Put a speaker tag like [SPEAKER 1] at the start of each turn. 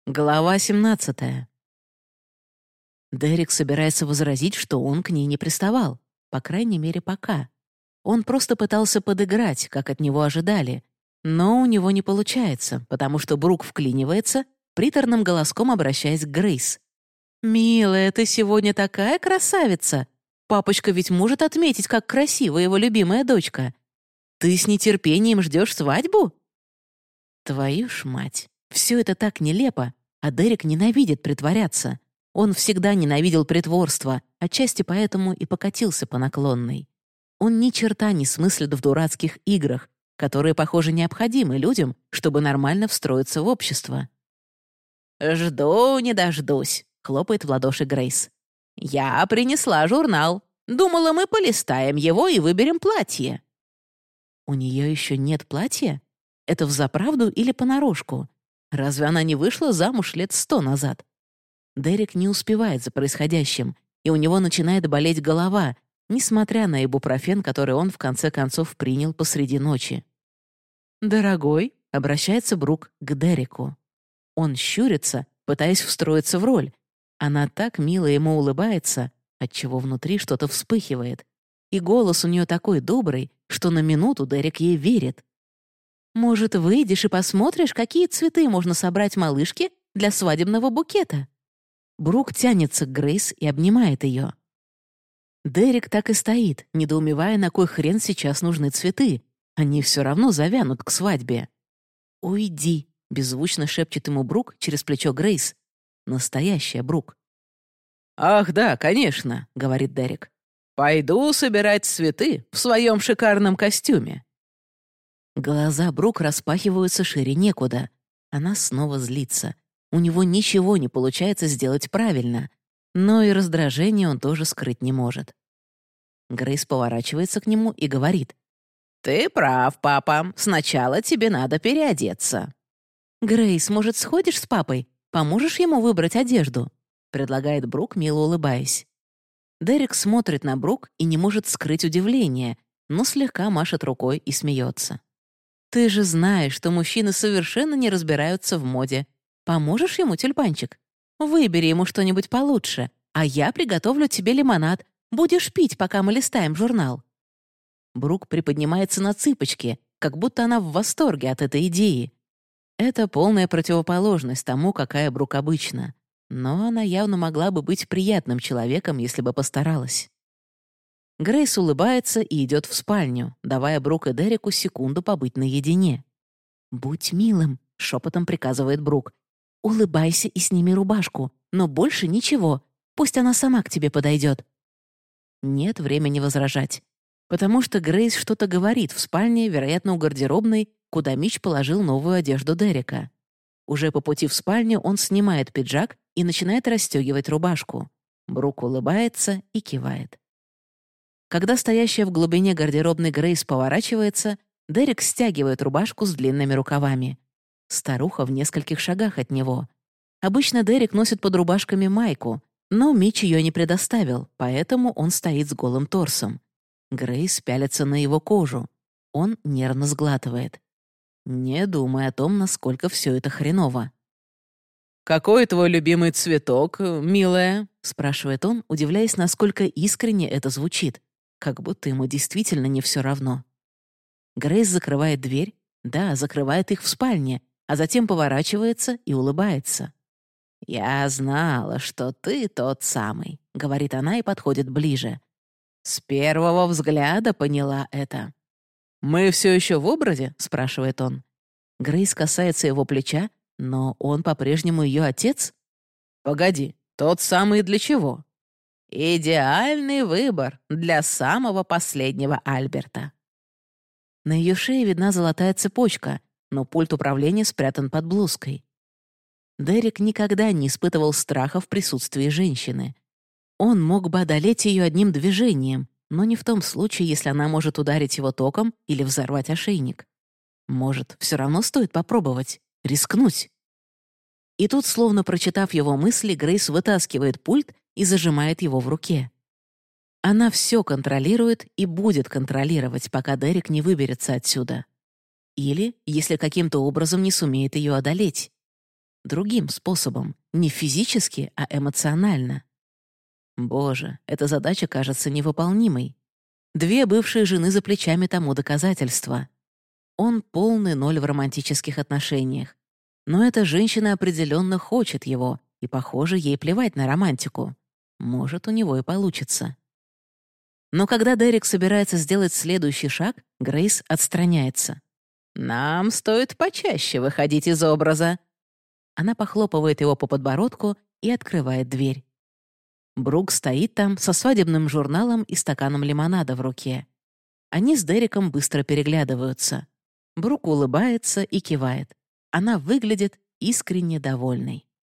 [SPEAKER 1] Глава 17. Дерек собирается возразить, что он к ней не приставал. По крайней мере, пока. Он просто пытался подыграть, как от него ожидали. Но у него не получается, потому что Брук вклинивается, приторным голоском обращаясь к Грейс. «Милая, ты сегодня такая красавица! Папочка ведь может отметить, как красива его любимая дочка. Ты с нетерпением ждешь свадьбу?» Твою ж мать! Все это так нелепо, а Дерек ненавидит притворяться. Он всегда ненавидел притворство, отчасти поэтому и покатился по наклонной. Он ни черта не смыслит в дурацких играх, которые, похоже, необходимы людям, чтобы нормально встроиться в общество. «Жду не дождусь», — хлопает в ладоши Грейс. «Я принесла журнал. Думала, мы полистаем его и выберем платье». У нее еще нет платья? Это взаправду или понарошку? Разве она не вышла замуж лет 100 назад? Дерек не успевает за происходящим, и у него начинает болеть голова, несмотря на ибупрофен, который он в конце концов принял посреди ночи. «Дорогой», — обращается Брук к Дереку. Он щурится, пытаясь встроиться в роль. Она так мило ему улыбается, отчего внутри что-то вспыхивает. И голос у нее такой добрый, что на минуту Дерек ей верит. «Может, выйдешь и посмотришь, какие цветы можно собрать малышке для свадебного букета?» Брук тянется к Грейс и обнимает ее. Дерек так и стоит, недоумевая, на кой хрен сейчас нужны цветы. Они все равно завянут к свадьбе. «Уйди», — беззвучно шепчет ему Брук через плечо Грейс. Настоящая Брук. «Ах, да, конечно», — говорит Дерек. «Пойду собирать цветы в своем шикарном костюме». Глаза Брук распахиваются шире некуда. Она снова злится. У него ничего не получается сделать правильно. Но и раздражение он тоже скрыть не может. Грейс поворачивается к нему и говорит. «Ты прав, папа. Сначала тебе надо переодеться». «Грейс, может, сходишь с папой? Поможешь ему выбрать одежду?» предлагает Брук, мило улыбаясь. Дерек смотрит на Брук и не может скрыть удивление, но слегка машет рукой и смеется. «Ты же знаешь, что мужчины совершенно не разбираются в моде. Поможешь ему, тюльпанчик? Выбери ему что-нибудь получше, а я приготовлю тебе лимонад. Будешь пить, пока мы листаем журнал». Брук приподнимается на цыпочки, как будто она в восторге от этой идеи. Это полная противоположность тому, какая Брук обычно. Но она явно могла бы быть приятным человеком, если бы постаралась. Грейс улыбается и идет в спальню, давая Брук и Дереку секунду побыть наедине. «Будь милым», — шепотом приказывает Брук. «Улыбайся и сними рубашку, но больше ничего. Пусть она сама к тебе подойдет». Нет времени возражать, потому что Грейс что-то говорит в спальне, вероятно, у гардеробной, куда Мич положил новую одежду Дерека. Уже по пути в спальню он снимает пиджак и начинает расстегивать рубашку. Брук улыбается и кивает. Когда стоящая в глубине гардеробной Грейс поворачивается, Дерек стягивает рубашку с длинными рукавами. Старуха в нескольких шагах от него. Обычно Дерек носит под рубашками майку, но Мич ее не предоставил, поэтому он стоит с голым торсом. Грейс пялится на его кожу. Он нервно сглатывает. Не думая о том, насколько все это хреново. «Какой твой любимый цветок, милая?» — спрашивает он, удивляясь, насколько искренне это звучит, как будто ему действительно не все равно. Грейс закрывает дверь, да, закрывает их в спальне, а затем поворачивается и улыбается. «Я знала, что ты тот самый», — говорит она и подходит ближе. «С первого взгляда поняла это». «Мы все еще в образе?» — спрашивает он. Грейс касается его плеча, но он по-прежнему ее отец? «Погоди, тот самый для чего?» «Идеальный выбор для самого последнего Альберта». На ее шее видна золотая цепочка, но пульт управления спрятан под блузкой. Дерек никогда не испытывал страха в присутствии женщины. Он мог бы одолеть ее одним движением, но не в том случае, если она может ударить его током или взорвать ошейник. Может, все равно стоит попробовать, рискнуть. И тут, словно прочитав его мысли, Грейс вытаскивает пульт и зажимает его в руке. Она все контролирует и будет контролировать, пока Дерек не выберется отсюда. Или, если каким-то образом не сумеет ее одолеть. Другим способом, не физически, а эмоционально. Боже, эта задача кажется невыполнимой. 2 бывшие жены за плечами тому доказательства. Он полный ноль в романтических отношениях. Но эта женщина определенно хочет его, и, похоже, ей плевать на романтику. Может, у него и получится. Но когда Дерек собирается сделать следующий шаг, Грейс отстраняется. «Нам стоит почаще выходить из образа». Она похлопывает его по подбородку и открывает дверь. Брук стоит там со свадебным журналом и стаканом лимонада в руке. Они с Дереком быстро переглядываются. Брук улыбается и кивает. Она выглядит искренне довольной.